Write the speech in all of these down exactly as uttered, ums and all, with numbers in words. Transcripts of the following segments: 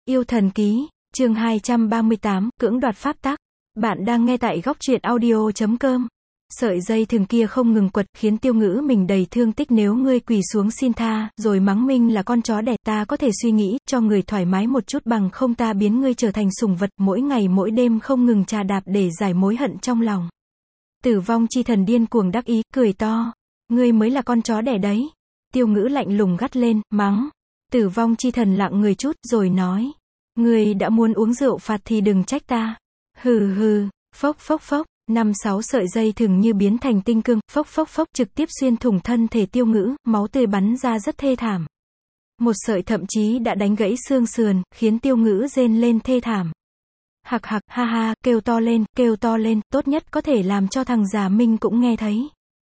Yêu thần ký, chương hai trăm ba mươi tám, cưỡng đoạt pháp tắc. Bạn đang nghe tại góc truyện audio chấm com. Sợi dây thừng kia không ngừng quật, khiến Tiêu Ngữ mình đầy thương tích. Nếu ngươi quỳ xuống xin tha, rồi mắng mình là con chó đẻ, ta có thể suy nghĩ, cho người thoải mái một chút, bằng không ta biến ngươi trở thành sủng vật, mỗi ngày mỗi đêm không ngừng trà đạp để giải mối hận trong lòng. Tử vong chi thần điên cuồng đắc ý, cười to. Ngươi mới là con chó đẻ đấy. Tiêu Ngữ lạnh lùng gắt lên, mắng. Tử vong chi thần lặng người chút, rồi nói. Ngươi đã muốn uống rượu phạt thì đừng trách ta. Hừ hừ, phốc phốc phốc, năm sáu sợi dây thừng như biến thành tinh cương, phốc phốc phốc, trực tiếp xuyên thủng thân thể Tiêu Ngữ, máu tươi bắn ra rất thê thảm. Một sợi thậm chí đã đánh gãy xương sườn, khiến Tiêu Ngữ rên lên thê thảm. Hạc hạc, ha ha, kêu to lên, kêu to lên, tốt nhất có thể làm cho thằng già Minh cũng nghe thấy.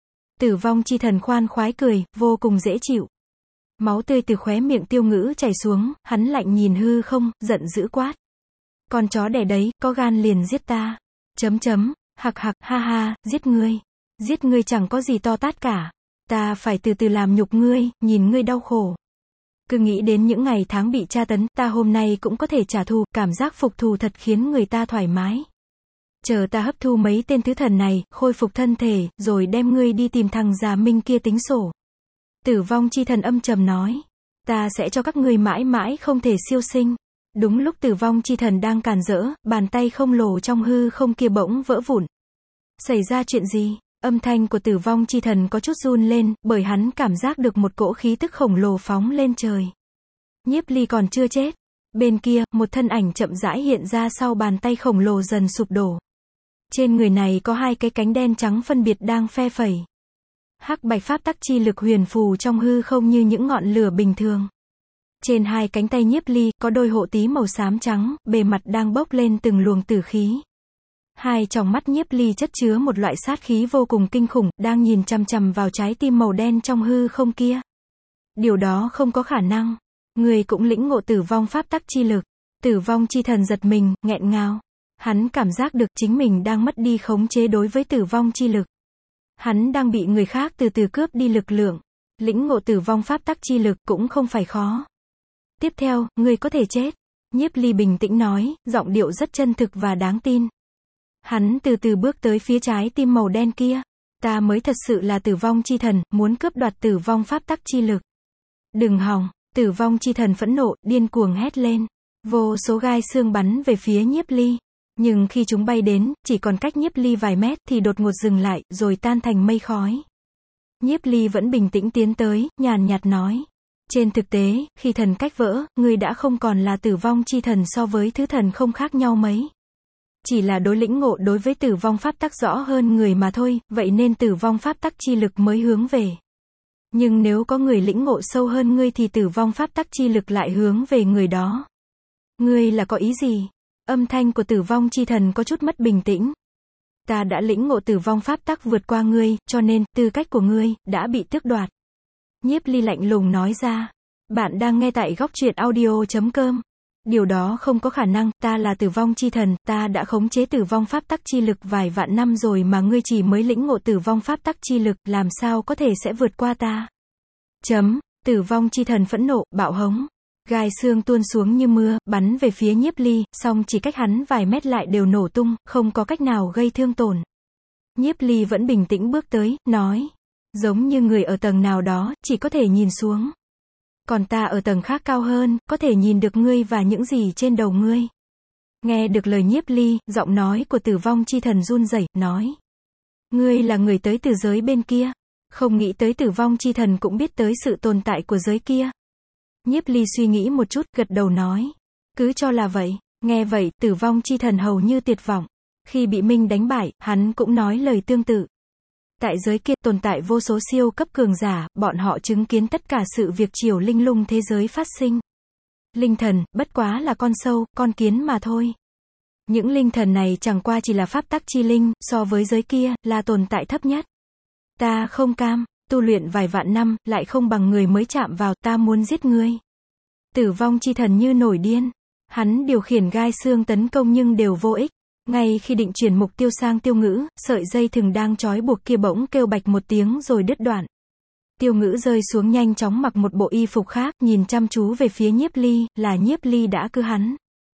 Tử vong chi thần khoan khoái cười, vô cùng dễ chịu. Máu tươi từ khóe miệng Tiêu Ngữ chảy xuống, hắn lạnh nhìn hư không, giận dữ quát. Con chó đẻ đấy, có gan liền giết ta. Chấm chấm, hạc hạc, ha ha, giết ngươi. Giết ngươi chẳng có gì to tát cả. Ta phải từ từ làm nhục ngươi, nhìn ngươi đau khổ. Cứ nghĩ đến những ngày tháng bị tra tấn, ta hôm nay cũng có thể trả thù, cảm giác phục thù thật khiến người ta thoải mái. Chờ ta hấp thu mấy tên thứ thần này, khôi phục thân thể, rồi đem ngươi đi tìm thằng già Minh kia tính sổ. Tử vong chi thần âm trầm nói. Ta sẽ cho các ngươi mãi mãi không thể siêu sinh. Đúng lúc tử vong chi thần đang càn rỡ, bàn tay không lồ trong hư không kia bỗng vỡ vụn. Xảy ra chuyện gì? Âm thanh của tử vong chi thần có chút run lên, bởi hắn cảm giác được một cỗ khí tức khổng lồ phóng lên trời. Nhiếp Ly còn chưa chết. Bên kia, một thân ảnh chậm rãi hiện ra sau bàn tay khổng lồ dần sụp đổ. Trên người này có hai cái cánh đen trắng phân biệt đang phe phẩy. Hắc bạch pháp tắc chi lực huyền phù trong hư không như những ngọn lửa bình thường. Trên hai cánh tay Nhiếp Ly, có đôi hộ tí màu xám trắng, bề mặt đang bốc lên từng luồng tử khí. Hai tròng mắt Nhiếp Ly chất chứa một loại sát khí vô cùng kinh khủng, đang nhìn chằm chằm vào trái tim màu đen trong hư không kia. Điều đó không có khả năng. Người cũng lĩnh ngộ tử vong pháp tắc chi lực. Tử vong chi thần giật mình, nghẹn ngào. Hắn cảm giác được chính mình đang mất đi khống chế đối với tử vong chi lực. Hắn đang bị người khác từ từ cướp đi lực lượng. Lĩnh ngộ tử vong pháp tắc chi lực cũng không phải khó. Tiếp theo, ngươi có thể chết. Nhiếp Ly bình tĩnh nói, giọng điệu rất chân thực và đáng tin. Hắn từ từ bước tới phía trái tim màu đen kia. Ta mới thật sự là tử vong chi thần, muốn cướp đoạt tử vong pháp tắc chi lực. Đừng hòng, tử vong chi thần phẫn nộ, điên cuồng hét lên. Vô số gai xương bắn về phía Nhiếp Ly. Nhưng khi chúng bay đến, chỉ còn cách Nhiếp Ly vài mét, thì đột ngột dừng lại, rồi tan thành mây khói. Nhiếp Ly vẫn bình tĩnh tiến tới, nhàn nhạt nói. Trên thực tế, khi thần cách vỡ, ngươi đã không còn là tử vong chi thần, so với thứ thần không khác nhau mấy. Chỉ là đối lĩnh ngộ đối với tử vong pháp tắc rõ hơn người mà thôi, vậy nên tử vong pháp tắc chi lực mới hướng về. Nhưng nếu có người lĩnh ngộ sâu hơn ngươi thì tử vong pháp tắc chi lực lại hướng về người đó. Ngươi là có ý gì? Âm thanh của tử vong chi thần có chút mất bình tĩnh. Ta đã lĩnh ngộ tử vong pháp tắc vượt qua ngươi, cho nên, tư cách của ngươi, đã bị tước đoạt. Nhiếp Ly lạnh lùng nói ra. Bạn đang nghe tại góc truyện audio chấm com. Điều đó không có khả năng, ta là tử vong chi thần, ta đã khống chế tử vong pháp tắc chi lực vài vạn năm rồi mà ngươi chỉ mới lĩnh ngộ tử vong pháp tắc chi lực, làm sao có thể sẽ vượt qua ta. Chấm, tử vong chi thần phẫn nộ, bạo hống. Gai xương tuôn xuống như mưa, bắn về phía Nhiếp Ly, song chỉ cách hắn vài mét lại đều nổ tung, không có cách nào gây thương tổn. Nhiếp Ly vẫn bình tĩnh bước tới, nói. Giống như người ở tầng nào đó, chỉ có thể nhìn xuống. Còn ta ở tầng khác cao hơn, có thể nhìn được ngươi và những gì trên đầu ngươi. Nghe được lời Nhiếp Ly, giọng nói của tử vong chi thần run rẩy, nói. Ngươi là người tới từ giới bên kia. Không nghĩ tới tử vong chi thần cũng biết tới sự tồn tại của giới kia. Nhiếp Ly suy nghĩ một chút, gật đầu nói. Cứ cho là vậy. Nghe vậy, tử vong chi thần hầu như tuyệt vọng. Khi bị Minh đánh bại, hắn cũng nói lời tương tự. Tại giới kia tồn tại vô số siêu cấp cường giả, bọn họ chứng kiến tất cả sự việc triều linh lung thế giới phát sinh. Linh thần, bất quá là con sâu, con kiến mà thôi. Những linh thần này chẳng qua chỉ là pháp tắc chi linh, so với giới kia, là tồn tại thấp nhất. Ta không cam, tu luyện vài vạn năm, lại không bằng người mới chạm vào, ta muốn giết ngươi. Tử vong chi thần như nổi điên. Hắn điều khiển gai xương tấn công nhưng đều vô ích. Ngay khi định chuyển mục tiêu sang Tiêu Ngữ, sợi dây thừng đang trói buộc kia bỗng kêu bạch một tiếng rồi đứt đoạn. Tiêu Ngữ rơi xuống nhanh chóng mặc một bộ y phục khác, nhìn chăm chú về phía Nhiếp Ly, là Nhiếp Ly đã cưa hắn.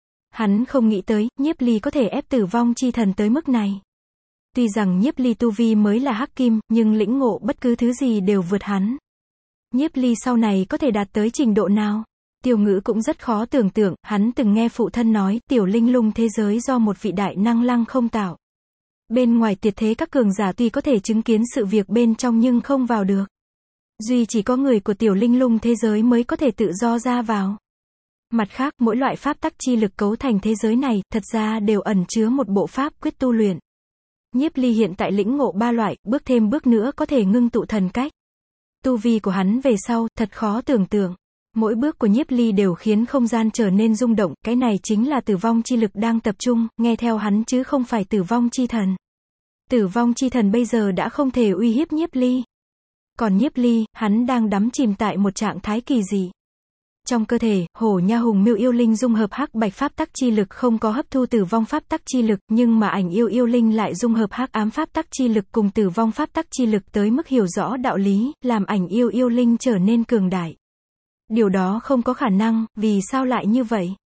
Hắn không nghĩ tới, Nhiếp Ly có thể ép Tử Vong Chi Thần tới mức này. Tuy rằng Nhiếp Ly tu vi mới là hắc kim, nhưng lĩnh ngộ bất cứ thứ gì đều vượt hắn. Nhiếp Ly sau này có thể đạt tới trình độ nào? Tiêu Ngữ cũng rất khó tưởng tượng, hắn từng nghe phụ thân nói, tiểu linh lung thế giới do một vị đại năng lăng không tạo. Bên ngoài tuyệt thế các cường giả tuy có thể chứng kiến sự việc bên trong nhưng không vào được. Duy chỉ có người của tiểu linh lung thế giới mới có thể tự do ra vào. Mặt khác, mỗi loại pháp tắc chi lực cấu thành thế giới này, thật ra đều ẩn chứa một bộ pháp quyết tu luyện. Nhiếp Ly hiện tại lĩnh ngộ ba loại, bước thêm bước nữa có thể ngưng tụ thần cách. Tu vi của hắn về sau, thật khó tưởng tượng. Mỗi bước của Nhiếp Ly đều khiến không gian trở nên rung động, cái này chính là tử vong chi lực đang tập trung, nghe theo hắn chứ không phải tử vong chi thần. Tử vong chi thần bây giờ đã không thể uy hiếp Nhiếp Ly. Còn Nhiếp Ly, hắn đang đắm chìm tại một trạng thái kỳ dị. Trong cơ thể, Hổ Nha Hùng Miêu yêu linh dung hợp hắc bạch pháp tắc chi lực không có hấp thu tử vong pháp tắc chi lực, nhưng mà Ảnh Yêu yêu linh lại dung hợp hắc ám pháp tắc chi lực cùng tử vong pháp tắc chi lực tới mức hiểu rõ đạo lý, làm Ảnh Yêu yêu linh trở nên cường đại. Điều đó không có khả năng, vì sao lại như vậy?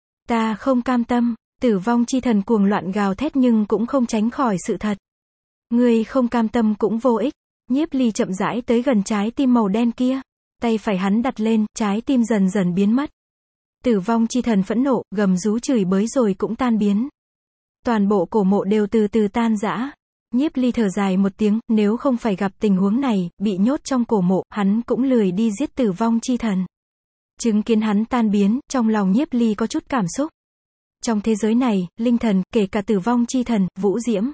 Ta không cam tâm, Tử Vong Chi Thần cuồng loạn gào thét nhưng cũng không tránh khỏi sự thật. Ngươi không cam tâm cũng vô ích. Nhiếp Ly chậm rãi tới gần trái tim màu đen kia. Tay phải hắn đặt lên, trái tim dần dần biến mất. Tử Vong Chi Thần phẫn nộ, gầm rú chửi bới rồi cũng tan biến. Toàn bộ cổ mộ đều từ từ tan rã. Nhiếp Ly thở dài một tiếng, nếu không phải gặp tình huống này, bị nhốt trong cổ mộ, hắn cũng lười đi giết Tử Vong Chi Thần. Chứng kiến hắn tan biến, trong lòng Nhiếp Ly có chút cảm xúc. Trong thế giới này, linh thần, kể cả Tử Vong Chi Thần, vũ diễm.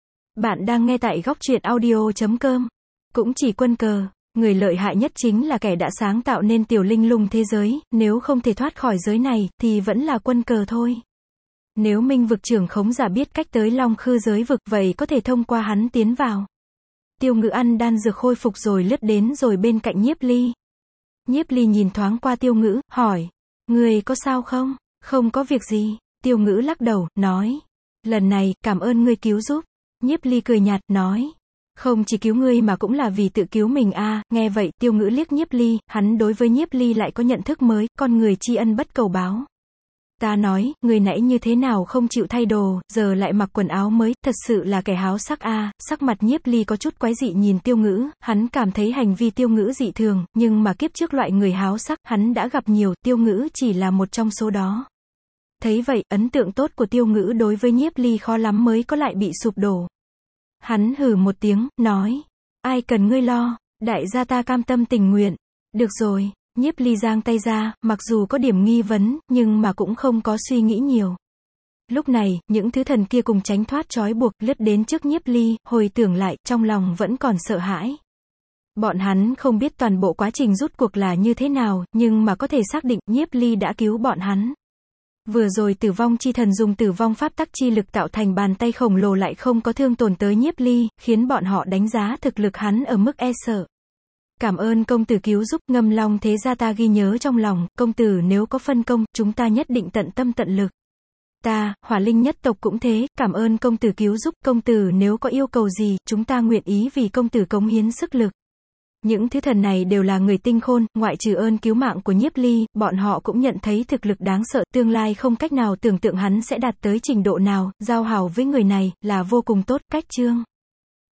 Bạn đang nghe tại góc truyện audio chấm com. Cũng chỉ quân cờ, người lợi hại nhất chính là kẻ đã sáng tạo nên tiểu linh lung thế giới, nếu không thể thoát khỏi giới này, thì vẫn là quân cờ thôi. Nếu Minh vực trưởng khống giả biết cách tới Long Khư giới vực, vậy có thể thông qua hắn tiến vào. Tiêu Ngữ ăn đan dược khôi phục rồi lướt đến rồi bên cạnh Nhiếp Ly. Nhiếp Ly nhìn thoáng qua Tiêu Ngữ, hỏi, người có sao không? Không có việc gì. Tiêu Ngữ lắc đầu, nói, lần này, cảm ơn ngươi cứu giúp. Nhiếp Ly cười nhạt, nói, không chỉ cứu ngươi mà cũng là vì tự cứu mình a. À. Nghe vậy, Tiêu Ngữ liếc Nhiếp Ly, hắn đối với Nhiếp Ly lại có nhận thức mới, con người tri ân bất cầu báo. Ta nói, người nãy như thế nào không chịu thay đồ, giờ lại mặc quần áo mới, thật sự là kẻ háo sắc a. À. Sắc mặt Nhiếp Ly có chút quái dị nhìn Tiêu Ngữ, hắn cảm thấy hành vi Tiêu Ngữ dị thường, nhưng mà kiếp trước loại người háo sắc, hắn đã gặp nhiều, Tiêu Ngữ chỉ là một trong số đó. Thấy vậy, ấn tượng tốt của Tiêu Ngữ đối với Nhiếp Ly khó lắm mới có lại bị sụp đổ. Hắn hừ một tiếng, nói, ai cần ngươi lo, đại gia ta cam tâm tình nguyện. Được rồi. Nhiếp Ly giang tay ra, mặc dù có điểm nghi vấn, nhưng mà cũng không có suy nghĩ nhiều. Lúc này, những thứ thần kia cùng tránh thoát trói buộc, lướt đến trước Nhiếp Ly, hồi tưởng lại, trong lòng vẫn còn sợ hãi. Bọn hắn không biết toàn bộ quá trình rút cuộc là như thế nào, nhưng mà có thể xác định, Nhiếp Ly đã cứu bọn hắn. Vừa rồi Tử Vong Chi Thần dùng tử vong pháp tắc chi lực tạo thành bàn tay khổng lồ lại không có thương tổn tới Nhiếp Ly, khiến bọn họ đánh giá thực lực hắn ở mức e sợ. Cảm ơn công tử cứu giúp, Ngâm Long thế gia ta ghi nhớ trong lòng, công tử nếu có phân công, chúng ta nhất định tận tâm tận lực. Ta, Hỏa Linh nhất tộc cũng thế, cảm ơn công tử cứu giúp, công tử nếu có yêu cầu gì, chúng ta nguyện ý vì công tử cống hiến sức lực. Những thứ thần này đều là người tinh khôn, ngoại trừ ơn cứu mạng của Nhiếp Ly, bọn họ cũng nhận thấy thực lực đáng sợ, tương lai không cách nào tưởng tượng hắn sẽ đạt tới trình độ nào, giao hảo với người này, là vô cùng tốt, cách chương.